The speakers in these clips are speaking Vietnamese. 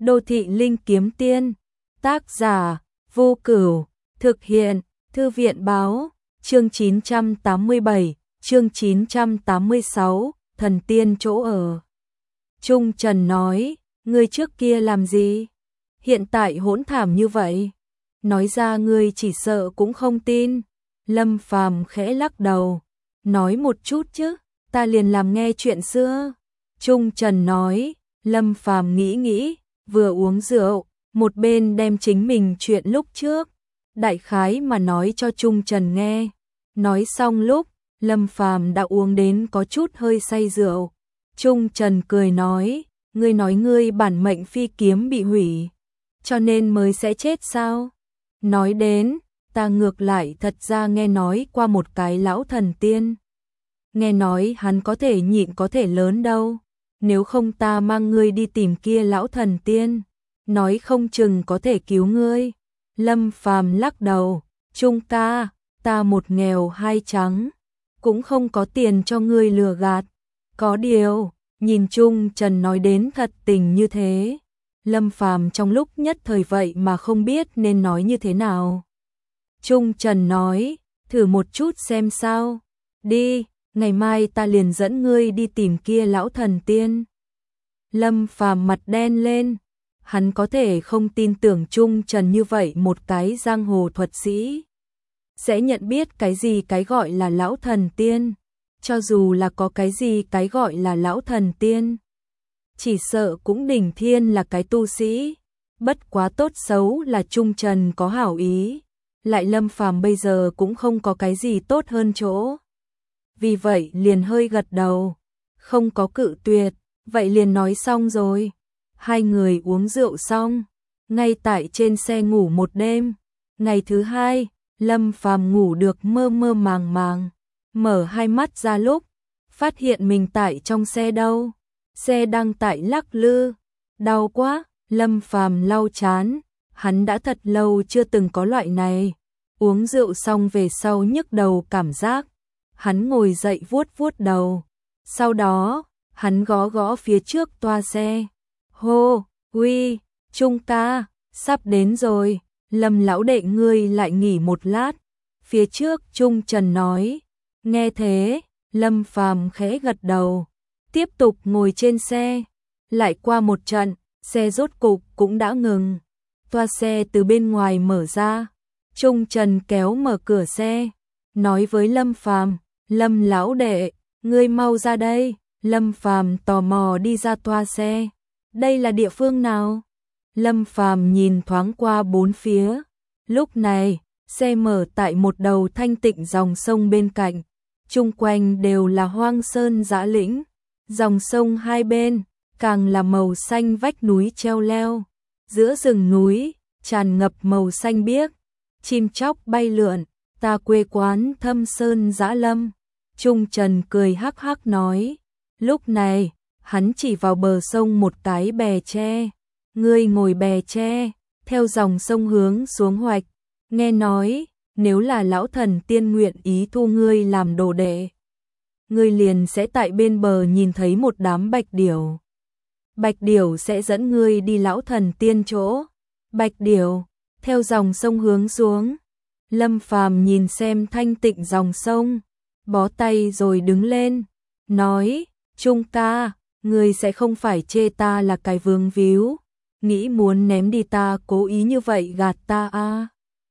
Đô thị linh kiếm tiên, tác giả Vô Cửu, thực hiện Thư viện báo, chương 987, chương 986, thần tiên chỗ ở. Trung Trần nói, ngươi trước kia làm gì? Hiện tại hỗn thảm như vậy. Nói ra ngươi chỉ sợ cũng không tin. Lâm Phàm khẽ lắc đầu, nói một chút chứ, ta liền làm nghe chuyện xưa. Trung Trần nói, Lâm Phàm nghĩ nghĩ, vừa uống rượu, một bên đem chính mình chuyện lúc trước, đại khái mà nói cho Trung Trần nghe. Nói xong lúc, Lâm Phàm đã uống đến có chút hơi say rượu. Trung Trần cười nói, ngươi nói ngươi bản mệnh phi kiếm bị hủy, cho nên mới sẽ chết sao? Nói đến, ta ngược lại thật ra nghe nói qua một cái lão thần tiên. Nghe nói hắn có thể nhịn có thể lớn đâu. Nếu không ta mang ngươi đi tìm kia lão thần tiên, nói không chừng có thể cứu ngươi. Lâm Phàm lắc đầu, Trung ca, ta một nghèo hai trắng, cũng không có tiền cho ngươi lừa gạt. Có điều, nhìn Trung Trần nói đến thật tình như thế, Lâm Phàm trong lúc nhất thời vậy mà không biết nên nói như thế nào. Trung Trần nói, thử một chút xem sao. Đi, ngày mai ta liền dẫn ngươi đi tìm kia lão thần tiên. Lâm Phàm mặt đen lên, hắn có thể không tin tưởng Trung Trần như vậy một cái giang hồ thuật sĩ sẽ nhận biết cái gì cái gọi là lão thần tiên. Cho dù là có cái gì cái gọi là lão thần tiên, chỉ sợ cũng đỉnh thiên là cái tu sĩ. Bất quá tốt xấu là Trung Trần có hảo ý, lại Lâm Phàm bây giờ cũng không có cái gì tốt hơn chỗ. Vì vậy liền hơi gật đầu, không có cự tuyệt, vậy liền nói xong rồi. Hai người uống rượu xong, ngay tại trên xe ngủ một đêm. Ngày thứ hai, Lâm Phàm ngủ được mơ mơ màng màng, mở hai mắt ra lúc, phát hiện mình tại trong xe đâu. Xe đang tại lắc lư, đau quá, Lâm Phàm lau chán, hắn đã thật lâu chưa từng có loại này. Uống rượu xong về sau nhức đầu cảm giác, hắn ngồi dậy vuốt vuốt đầu. Sau đó, hắn gõ gõ phía trước toa xe. Hô, uy, Trung ca, sắp đến rồi, Lâm lão đệ ngươi lại nghỉ một lát. Phía trước Trung Trần nói. Nghe thế, Lâm Phàm khẽ gật đầu, tiếp tục ngồi trên xe. Lại qua một trận, xe rốt cục cũng đã ngừng. Toa xe từ bên ngoài mở ra, Trung Trần kéo mở cửa xe, nói với Lâm Phàm, Lâm lão đệ, ngươi mau ra đây. Lâm Phàm tò mò đi ra toa xe. Đây là địa phương nào? Lâm Phàm nhìn thoáng qua bốn phía. Lúc này, xe mở tại một đầu thanh tịnh dòng sông bên cạnh. Chung quanh đều là hoang sơn dã lĩnh. Dòng sông hai bên, càng là màu xanh vách núi treo leo. Giữa rừng núi, tràn ngập màu xanh biếc. Chim chóc bay lượn, ta quê quán thâm sơn dã lâm. Trung Trần cười hắc hắc nói. Lúc này, hắn chỉ vào bờ sông một cái bè tre. Ngươi ngồi bè tre, theo dòng sông hướng xuống hoạch. Nghe nói, nếu là lão thần tiên nguyện ý thu ngươi làm đồ đệ, ngươi liền sẽ tại bên bờ nhìn thấy một đám bạch điểu. Bạch điểu sẽ dẫn ngươi đi lão thần tiên chỗ. Bạch điểu, theo dòng sông hướng xuống. Lâm Phàm nhìn xem thanh tịnh dòng sông, bó tay rồi đứng lên, nói, Trung ca, ngươi sẽ không phải chê ta là cái vương víu, nghĩ muốn ném đi ta cố ý như vậy gạt ta à?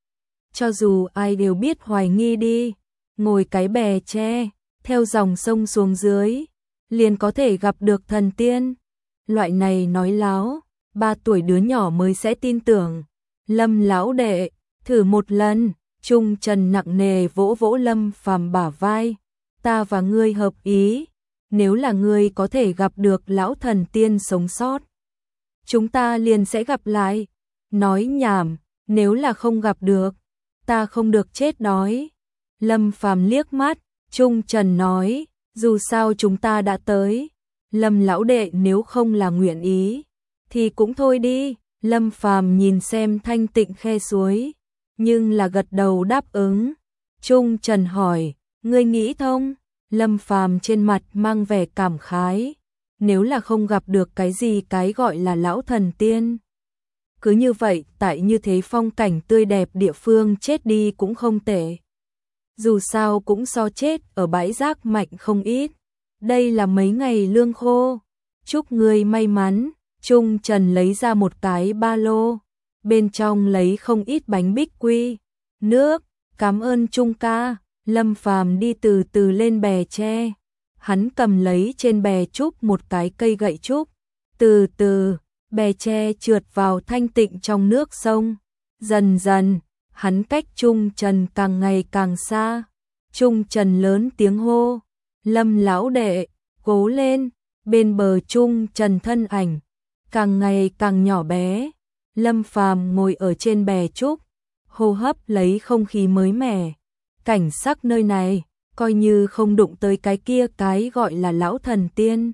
Cho dù ai đều biết hoài nghi đi, ngồi cái bè tre, theo dòng sông xuống dưới, liền có thể gặp được thần tiên. Loại này nói láo, 3 tuổi đứa nhỏ mới sẽ tin tưởng. Lâm lão đệ, thử một lần. Trung Trần nặng nề vỗ vỗ Lâm Phàm bả vai. Ta và ngươi hợp ý, nếu là ngươi có thể gặp được lão thần tiên sống sót, chúng ta liền sẽ gặp lại. Nói nhảm, nếu là không gặp được, ta không được chết đói. Lâm Phàm liếc mắt, Trung Trần nói, dù sao chúng ta đã tới. Lâm lão đệ nếu không là nguyện ý, thì cũng thôi đi. Lâm Phàm nhìn xem thanh tịnh khe suối, nhưng là gật đầu đáp ứng. Trung Trần hỏi, ngươi nghĩ thông? Lâm Phàm trên mặt mang vẻ cảm khái, nếu là không gặp được cái gì cái gọi là lão thần tiên. Cứ như vậy, tại như thế phong cảnh tươi đẹp địa phương chết đi cũng không tệ. Dù sao cũng so chết ở bãi rác mạnh không ít. Đây là mấy ngày lương khô. Chúc ngươi may mắn. Trung Trần lấy ra một cái ba lô. Bên trong lấy không ít bánh bích quy. Nước. Cảm ơn Trung ca. Lâm Phàm đi từ từ lên bè tre. Hắn cầm lấy trên bè trúc một cái cây gậy trúc. Từ từ, bè tre trượt vào thanh tịnh trong nước sông. Dần dần, hắn cách Trung Trần càng ngày càng xa. Trung Trần lớn tiếng hô. Lâm lão đệ, cố lên. Bên bờ Trung Trần thân ảnh càng ngày càng nhỏ bé. Lâm Phàm ngồi ở trên bè trúc, hô hấp lấy không khí mới mẻ. Cảnh sắc nơi này, coi như không đụng tới cái kia cái gọi là lão thần tiên.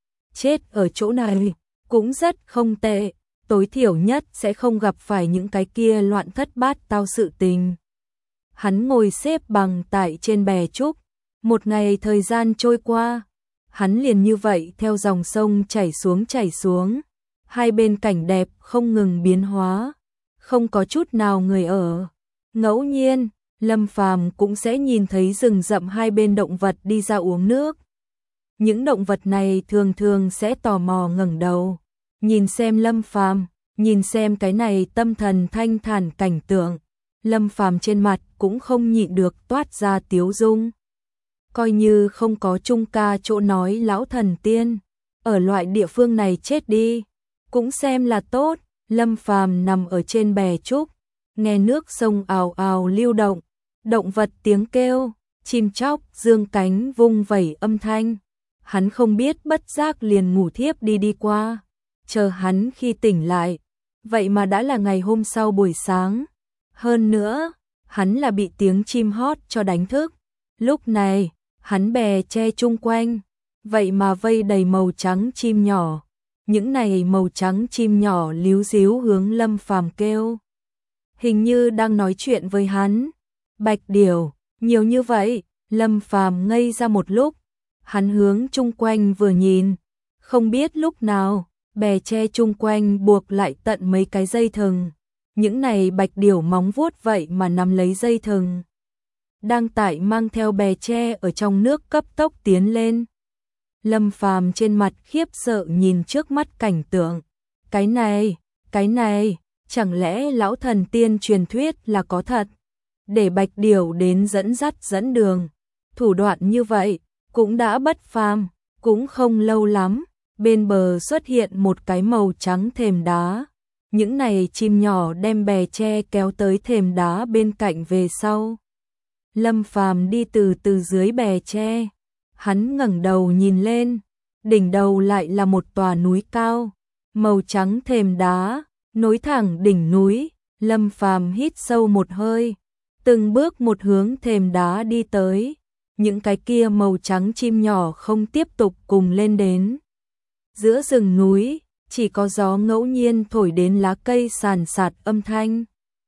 Chết ở chỗ này, cũng rất không tệ, tối thiểu nhất sẽ không gặp phải những cái kia loạn thất bát tao sự tình. Hắn ngồi xếp bằng tại trên bè trúc, một ngày thời gian trôi qua, hắn liền như vậy theo dòng sông chảy xuống, hai bên cảnh đẹp không ngừng biến hóa, không có chút nào người ở. Ngẫu nhiên, Lâm Phàm cũng sẽ nhìn thấy rừng rậm hai bên động vật đi ra uống nước. Những động vật này thường thường sẽ tò mò ngẩng đầu, nhìn xem Lâm Phàm, nhìn xem cái này tâm thần thanh thản cảnh tượng. Lâm Phàm trên mặt cũng không nhịn được toát ra tiếu dung. Coi như không có Trung ca chỗ nói lão thần tiên, ở loại địa phương này chết đi, cũng xem là tốt. Lâm Phàm nằm ở trên bè trúc, nghe nước sông ào ào lưu động, động vật tiếng kêu, chim chóc dương cánh vung vẩy âm thanh. Hắn không biết bất giác liền ngủ thiếp đi qua. Chờ hắn khi tỉnh lại, vậy mà đã là ngày hôm sau buổi sáng. Hơn nữa, hắn là bị tiếng chim hót cho đánh thức. Lúc này, hắn bè che chung quanh, vậy mà vây đầy màu trắng chim nhỏ. Những này màu trắng chim nhỏ líu díu hướng Lâm Phàm kêu. Hình như đang nói chuyện với hắn. Bạch điểu, nhiều như vậy, Lâm Phàm ngây ra một lúc. Hắn hướng chung quanh vừa nhìn, không biết lúc nào, bè tre chung quanh buộc lại tận mấy cái dây thừng. Những này bạch điểu móng vuốt vậy mà nắm lấy dây thừng. Đang tại mang theo bè tre ở trong nước cấp tốc tiến lên. Lâm Phàm trên mặt khiếp sợ nhìn trước mắt cảnh tượng. Cái này, chẳng lẽ lão thần tiên truyền thuyết là có thật? Để bạch điểu đến dẫn đường. Thủ đoạn như vậy, cũng đã bất phàm, cũng không lâu lắm. Bên bờ xuất hiện một cái màu trắng thềm đá. Những này chim nhỏ đem bè tre kéo tới thềm đá bên cạnh về sau. Lâm Phàm đi từ từ dưới bè tre. Hắn ngẩng đầu nhìn lên, đỉnh đầu lại là một tòa núi cao, màu trắng thềm đá, nối thẳng đỉnh núi. Lâm Phàm hít sâu một hơi, từng bước một hướng thềm đá đi tới. Những cái kia màu trắng chim nhỏ không tiếp tục cùng lên đến. Giữa rừng núi, chỉ có gió ngẫu nhiên thổi đến lá cây sàn sạt âm thanh.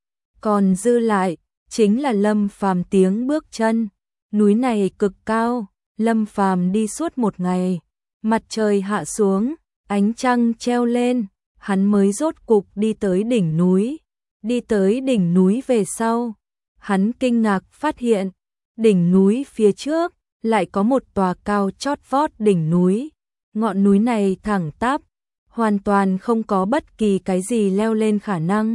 Còn dư lại, chính là Lâm Phàm tiếng bước chân. Núi này cực cao, Lâm Phàm đi suốt một ngày. Mặt trời hạ xuống, ánh trăng treo lên, hắn mới rốt cục đi tới đỉnh núi. Đi tới đỉnh núi về sau, hắn kinh ngạc phát hiện, đỉnh núi phía trước lại có một tòa cao chót vót đỉnh núi. Ngọn núi này thẳng tắp, hoàn toàn không có bất kỳ cái gì leo lên khả năng.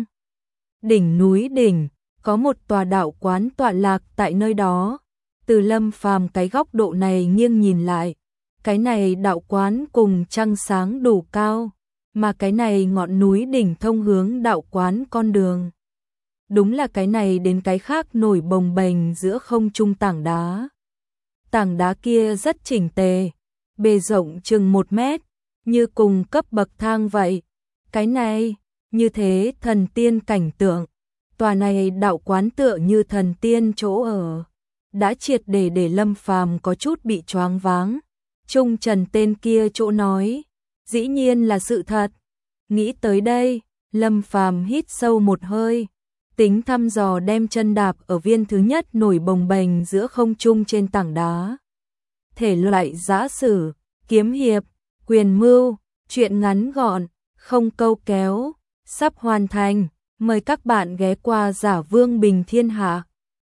Đỉnh núi đỉnh, có một tòa đạo quán tọa lạc tại nơi đó. Từ Lâm Phàm cái góc độ này nghiêng nhìn lại, cái này đạo quán cùng trăng sáng đủ cao, mà cái này ngọn núi đỉnh thông hướng đạo quán con đường. Đúng là cái này đến cái khác nổi bồng bềnh giữa không trung tảng đá. Tảng đá kia rất chỉnh tề, bề rộng chừng 1 mét, như cùng cấp bậc thang vậy. Cái này, như thế thần tiên cảnh tượng. Tòa này đạo quán tựa như thần tiên chỗ ở. Đã triệt để Lâm Phàm có chút bị choáng váng. Trung Trần tên kia chỗ nói, dĩ nhiên là sự thật. Nghĩ tới đây, Lâm Phàm hít sâu một hơi, tính thăm dò đem chân đạp ở viên thứ nhất nổi bồng bềnh giữa không trung trên tảng đá. Thể loại giã sử, kiếm hiệp, Quyền mưu, chuyện ngắn gọn, không câu kéo, sắp hoàn thành. Mời các bạn ghé qua Giả Vương Bình Thiên Hạ.